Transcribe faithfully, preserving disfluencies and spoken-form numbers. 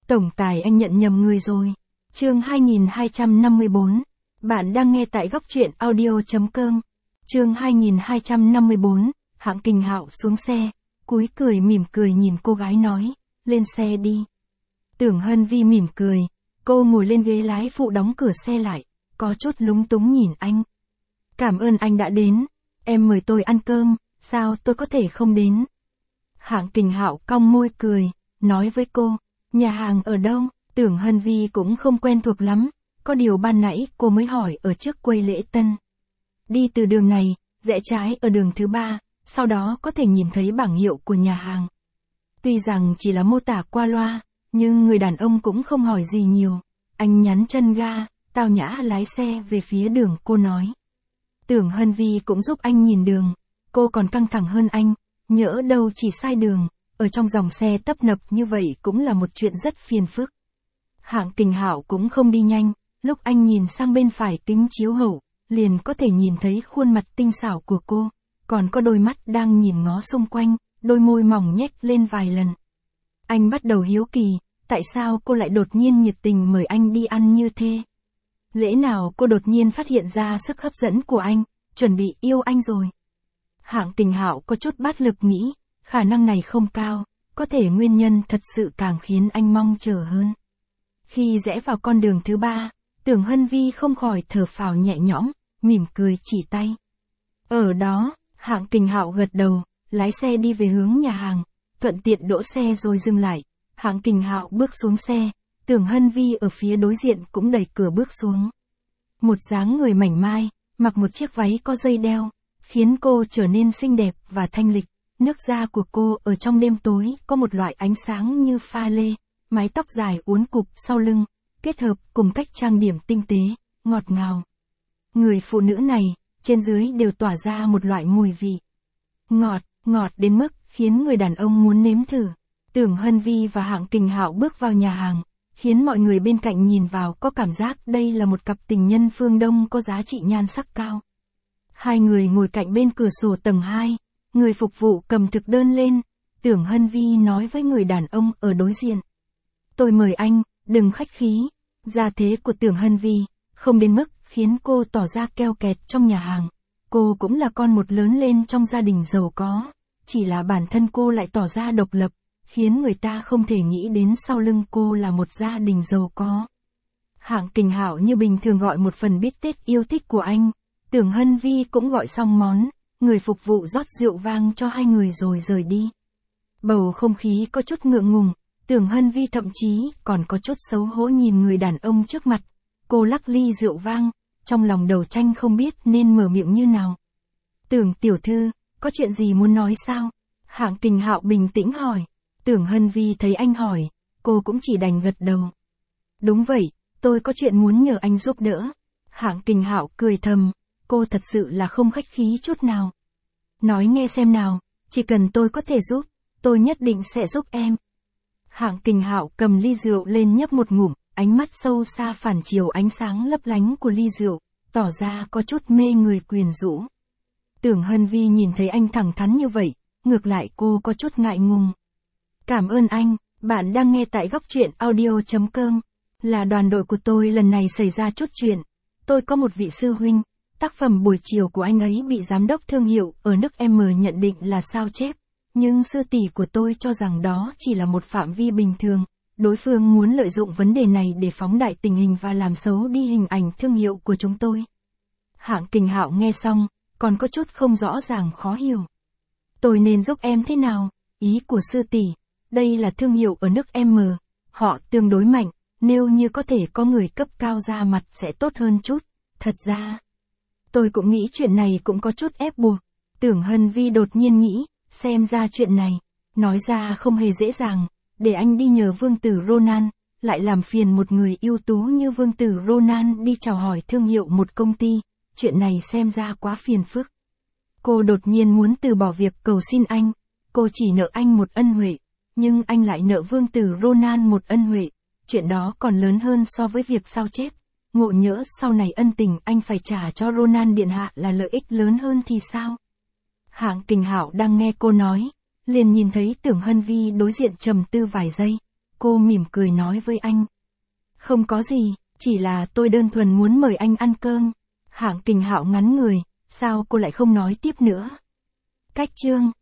Tổng tài anh nhận nhầm người rồi. Chương hai nghìn hai trăm năm mươi bốn. Bạn đang nghe tại góc truyện audio chấm com. Chương hai nghìn hai trăm năm mươi bốn. Hạng Kình Hạo xuống xe, cúi cười mỉm cười nhìn cô gái nói, lên xe đi. Tưởng Hân Vi mỉm cười, cô ngồi lên ghế lái phụ đóng cửa xe lại, có chút lúng túng nhìn anh. Cảm ơn anh đã đến, em mời tôi ăn cơm, sao tôi có thể không đến. Hạng Kình Hạo cong môi cười, nói với cô, nhà hàng ở đâu? Tưởng Hân Vi cũng không quen thuộc lắm, có điều ban nãy cô mới hỏi ở trước quầy lễ tân. Đi từ đường này, rẽ trái ở đường thứ ba, sau đó có thể nhìn thấy bảng hiệu của nhà hàng. Tuy rằng chỉ là mô tả qua loa, nhưng người đàn ông cũng không hỏi gì nhiều. Anh nhắn chân ga, tao nhã lái xe về phía đường cô nói. Tưởng Hân Vi cũng giúp anh nhìn đường, cô còn căng thẳng hơn anh, nhỡ đâu chỉ sai đường, ở trong dòng xe tấp nập như vậy cũng là một chuyện rất phiền phức. Hạng Kình Hạo cũng không đi nhanh, lúc anh nhìn sang bên phải kính chiếu hậu, liền có thể nhìn thấy khuôn mặt tinh xảo của cô, còn có đôi mắt đang nhìn ngó xung quanh, đôi môi mỏng nhếch lên vài lần. Anh bắt đầu hiếu kỳ, tại sao cô lại đột nhiên nhiệt tình mời anh đi ăn như thế? Lẽ nào cô đột nhiên phát hiện ra sức hấp dẫn của anh, chuẩn bị yêu anh rồi? Hạng Kình Hạo có chút bát lực nghĩ, khả năng này không cao, có thể nguyên nhân thật sự càng khiến anh mong chờ hơn. Khi rẽ vào con đường thứ ba, Tưởng Hân Vi không khỏi thở phào nhẹ nhõm, mỉm cười chỉ tay. Ở đó, Hạng Kình Hạo gật đầu, lái xe đi về hướng nhà hàng, thuận tiện đỗ xe rồi dừng lại. Hạng Kình Hạo bước xuống xe, Tưởng Hân Vi ở phía đối diện cũng đẩy cửa bước xuống. Một dáng người mảnh mai, mặc một chiếc váy có dây đeo, khiến cô trở nên xinh đẹp và thanh lịch. Nước da của cô ở trong đêm tối có một loại ánh sáng như pha lê, mái tóc dài uốn cụp sau lưng, kết hợp cùng cách trang điểm tinh tế, ngọt ngào. Người phụ nữ này, trên dưới đều tỏa ra một loại mùi vị ngọt, ngọt đến mức khiến người đàn ông muốn nếm thử. Tưởng Hân Vi và Hạng Kình Hạo bước vào nhà hàng, khiến mọi người bên cạnh nhìn vào có cảm giác đây là một cặp tình nhân phương Đông có giá trị nhan sắc cao. Hai người ngồi cạnh bên cửa sổ tầng hai, người phục vụ cầm thực đơn lên, Tưởng Hân Vi nói với người đàn ông ở đối diện. Tôi mời anh, đừng khách khí. Gia thế của Tưởng Hân Vi, không đến mức khiến cô tỏ ra keo kẹt trong nhà hàng. Cô cũng là con một lớn lên trong gia đình giàu có, chỉ là bản thân cô lại tỏ ra độc lập, khiến người ta không thể nghĩ đến sau lưng cô là một gia đình giàu có. Hạng Kình Hạo như bình thường gọi một phần bít tết yêu thích của anh, Tưởng Hân Vi cũng gọi xong món, người phục vụ rót rượu vang cho hai người rồi rời đi. Bầu không khí có chút ngượng ngùng, Tưởng Hân Vi thậm chí còn có chút xấu hổ nhìn người đàn ông trước mặt. Cô lắc ly rượu vang, trong lòng đầu tranh không biết nên mở miệng như nào. Tưởng tiểu thư, có chuyện gì muốn nói sao? Hạng Kình Hạo bình tĩnh hỏi. Tưởng Hân Vi thấy anh hỏi, cô cũng chỉ đành gật đầu. Đúng vậy, tôi có chuyện muốn nhờ anh giúp đỡ. Hạng Kình Hạo cười thầm, cô thật sự là không khách khí chút nào. Nói nghe xem nào, chỉ cần tôi có thể giúp, tôi nhất định sẽ giúp em. Hạng Kình Hạo cầm ly rượu lên nhấp một ngụm, ánh mắt sâu xa phản chiếu ánh sáng lấp lánh của ly rượu, tỏ ra có chút mê người quyến rũ. Tưởng Hân Vi nhìn thấy anh thẳng thắn như vậy, ngược lại cô có chút ngại ngùng. Cảm ơn anh, bạn đang nghe tại góc truyện audio chấm com. Là đoàn đội của tôi lần này xảy ra chút chuyện. Tôi có một vị sư huynh, tác phẩm buổi chiều của anh ấy bị giám đốc thương hiệu ở nước M nhận định là sao chép. Nhưng sư tỷ của tôi cho rằng đó chỉ là một phạm vi bình thường. Đối phương muốn lợi dụng vấn đề này để phóng đại tình hình và làm xấu đi hình ảnh thương hiệu của chúng tôi. Hạng Kình Hạo nghe xong, còn có chút không rõ ràng khó hiểu. Tôi nên giúp em thế nào? Ý của sư tỷ, đây là thương hiệu ở nước M, họ tương đối mạnh, nếu như có thể có người cấp cao ra mặt sẽ tốt hơn chút. Thật ra, tôi cũng nghĩ chuyện này cũng có chút ép buộc. Tưởng Hân Vi đột nhiên nghĩ, xem ra chuyện này, nói ra không hề dễ dàng. Để anh đi nhờ vương tử Ronan, lại làm phiền một người ưu tú như vương tử Ronan đi chào hỏi thương hiệu một công ty, chuyện này xem ra quá phiền phức. Cô đột nhiên muốn từ bỏ việc cầu xin anh, cô chỉ nợ anh một ân huệ, nhưng anh lại nợ vương tử Ronan một ân huệ, chuyện đó còn lớn hơn so với việc sao chép. Ngộ nhỡ sau này ân tình anh phải trả cho Ronan điện hạ là lợi ích lớn hơn thì sao? Hạng Kình Hạo đang nghe cô nói, liền nhìn thấy Tưởng Hân Vi đối diện trầm tư vài giây, cô mỉm cười nói với anh. Không có gì, chỉ là tôi đơn thuần muốn mời anh ăn cơm. Hạng Kình Hạo ngắn người, sao cô lại không nói tiếp nữa? Cách chương